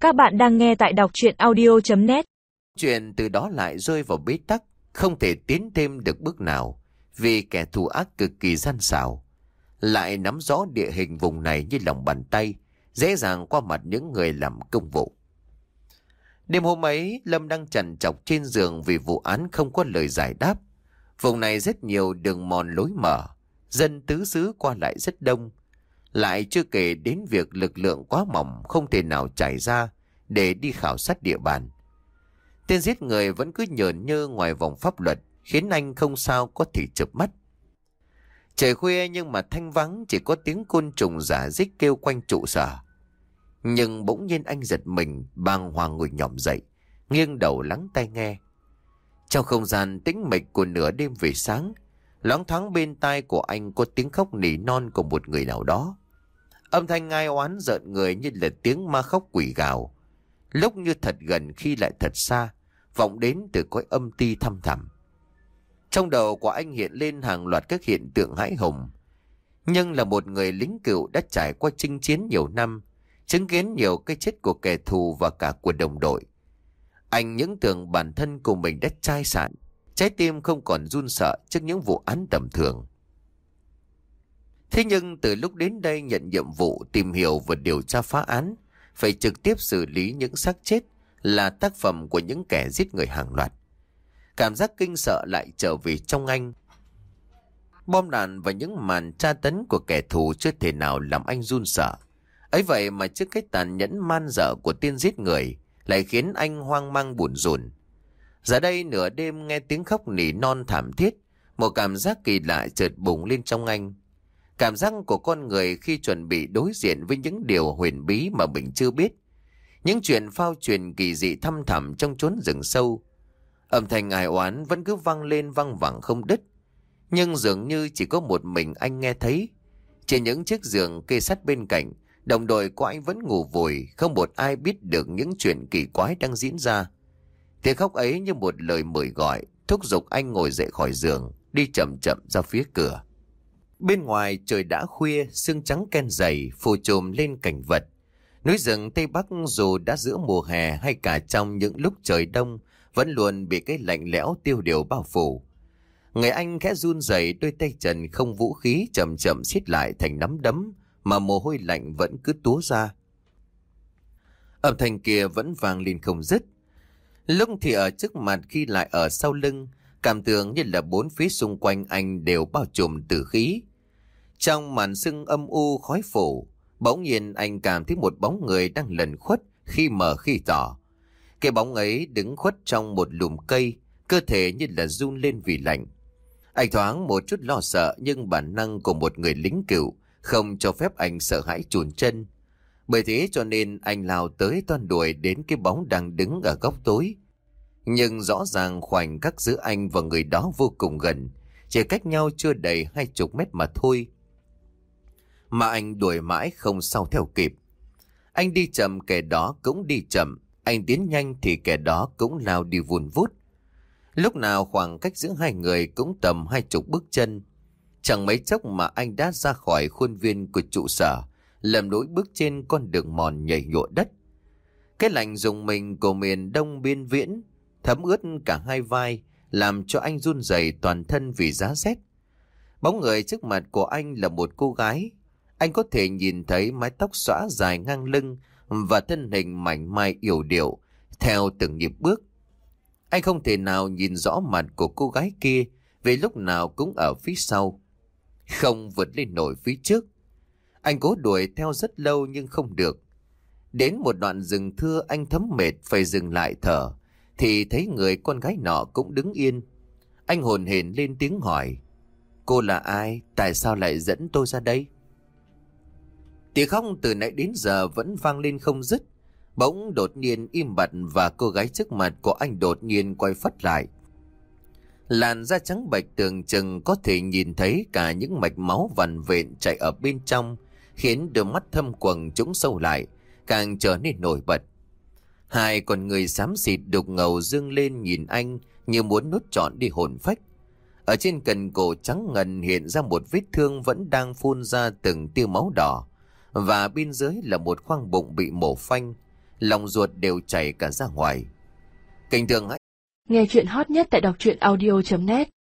Các bạn đang nghe tại đọc truyện audio.net. Chuyện từ đó lại rơi vào bế tắc, không thể tiến thêm được bước nào, vì kẻ thù ác cực kỳ gian xảo, lại nắm rõ địa hình vùng này như lòng bàn tay, dễ dàng qua mặt những người làm công vụ. Đêm hôm ấy, Lâm đang trằn trọc trên giường vì vụ án không có lời giải đáp. Vùng này rất nhiều đường mòn lối mở, dân tứ xứ qua lại rất đông, lại chưa kể đến việc lực lượng quá mỏng không thể nào trải ra để đi khảo sát địa bàn. Tên giết người vẫn cứ nhởn nhơ ngoài vòng pháp luật, khiến anh không sao có thể chợp mắt. Trời khuya nhưng mà thanh vắng, chỉ có tiếng côn trùng rả rích kêu quanh trụ sở. Nhưng bỗng nhiên anh giật mình, bàng hoàng ngồi nhỏm dậy, nghiêng đầu lắng tai nghe. Trong không gian tĩnh mịch của nửa đêm về sáng, loáng thoáng bên tai của anh có tiếng khóc nỉ non của một người nào đó. Âm thanh ai oán rợn người như là tiếng ma khóc quỷ gào, lúc như thật gần khi lại thật xa, vọng đến từ cõi âm ti thăm thẳm. Trong đầu của anh hiện lên hàng loạt các hiện tượng hãi hùng. Nhưng là một người lính cựu đã trải qua chinh chiến nhiều năm, chứng kiến nhiều cái chết của kẻ thù và cả của đồng đội, anh những tưởng bản thân của mình đã chai sạn, trái tim không còn run sợ trước những vụ án tầm thường. Thế nhưng từ lúc đến đây nhận nhiệm vụ tìm hiểu và điều tra phá án, phải trực tiếp xử lý những xác chết là tác phẩm của những kẻ giết người hàng loạt, cảm giác kinh sợ lại trở về trong anh. Bom đạn và những màn tra tấn của kẻ thù chưa thể nào làm anh run sợ. Ấy vậy mà trước cái tàn nhẫn man dợ của tên giết người lại khiến anh hoang mang buồn rùn. Giờ đây nửa đêm nghe tiếng khóc nỉ non thảm thiết, một cảm giác kỳ lạ chợt bùng lên trong anh. Cảm giác của con người khi chuẩn bị đối diện với những điều huyền bí mà mình chưa biết. Những chuyện phao truyền kỳ dị thăm thẳm trong chốn rừng sâu. Âm thanh ai oán vẫn cứ vang lên văng vẳng không đứt. Nhưng dường như chỉ có một mình anh nghe thấy. Trên những chiếc giường kê sát bên cạnh, đồng đội của anh vẫn ngủ vùi, không một ai biết được những chuyện kỳ quái đang diễn ra. Tiếng khóc ấy như một lời mời gọi, thúc giục anh ngồi dậy khỏi giường, đi chậm chậm ra phía cửa. Bên ngoài trời đã khuya, sương trắng ken dày phủ trùm lên cảnh vật. Núi rừng Tây Bắc dù đã giữa mùa hè hay cả trong những lúc trời đông, vẫn luôn bị cái lạnh lẽo tiêu điều bao phủ. Người anh khẽ run rẩy, đôi tay trần không vũ khí chậm chậm siết lại thành nắm đấm, mà mồ hôi lạnh vẫn cứ túa ra. Âm thanh kia vẫn vang lên không dứt. Lúc thì ở trước mặt, khi lại ở sau lưng, cảm tưởng như là bốn phía xung quanh anh đều bao trùm tử khí. Trong màn sương âm u khói phủ, bỗng nhiên anh cảm thấy một bóng người đang lẩn khuất khi mờ khi tỏ. Cái bóng ấy đứng khuất trong một lùm cây, cơ thể như là run lên vì lạnh. Anh thoáng một chút lo sợ, nhưng bản năng của một người lính cựu không cho phép anh sợ hãi chùn chân. Bởi thế cho nên anh lao tới toan đuổi đến cái bóng đang đứng ở góc tối. Nhưng rõ ràng khoảnh khắc giữa anh và người đó vô cùng gần, chỉ cách nhau chưa đầy 20 mét mà thôi. Mà anh đuổi mãi không sao theo kịp. Anh đi chậm, kẻ đó cũng đi chậm. Anh tiến nhanh thì kẻ đó cũng lao đi vùn vút. Lúc nào khoảng cách giữa hai người cũng tầm 20 bước chân. Chẳng mấy chốc mà anh đã ra khỏi khuôn viên của trụ sở, lầm lũi bước trên con đường mòn nhầy nhụa đất. Cái lạnh rùng mình của miền đông biên viễn thấm ướt cả hai vai, làm cho anh run rẩy toàn thân vì giá rét. Bóng người trước mặt của anh là một cô gái. Anh có thể nhìn thấy mái tóc xõa dài ngang lưng và thân hình mảnh mai yểu điệu theo từng nhịp bước. Anh không thể nào nhìn rõ mặt của cô gái kia vì lúc nào cũng ở phía sau, không vượt lên nổi phía trước. Anh cố đuổi theo rất lâu nhưng không được. Đến một đoạn rừng thưa anh thấm mệt phải dừng lại thở, thì thấy người con gái nọ cũng đứng yên. Anh hồn hển lên tiếng hỏi: "Cô là ai? Tại sao lại dẫn tôi ra đây?" Tiếng khóc từ nãy đến giờ vẫn vang lên không dứt. Bỗng đột nhiên im bặt và cô gái trước mặt của anh đột nhiên quay phắt lại. Làn da trắng bệch tưởng chừng có thể nhìn thấy cả những mạch máu vằn vện chạy ở bên trong, khiến đôi mắt thâm quầng trũng sâu lại, càng trở nên nổi bật. Hai con người xám xịt đục ngầu dương lên nhìn anh như muốn nuốt trọn đi hồn phách. Ở trên cần cổ trắng ngần hiện ra một vết thương vẫn đang phun ra từng tia máu đỏ, và bên dưới là một khoang bụng bị mổ phanh, lòng ruột đều chảy cả ra ngoài. Cảnh Tường Nghe chuyện hot nhất tại đọc truyện audio.net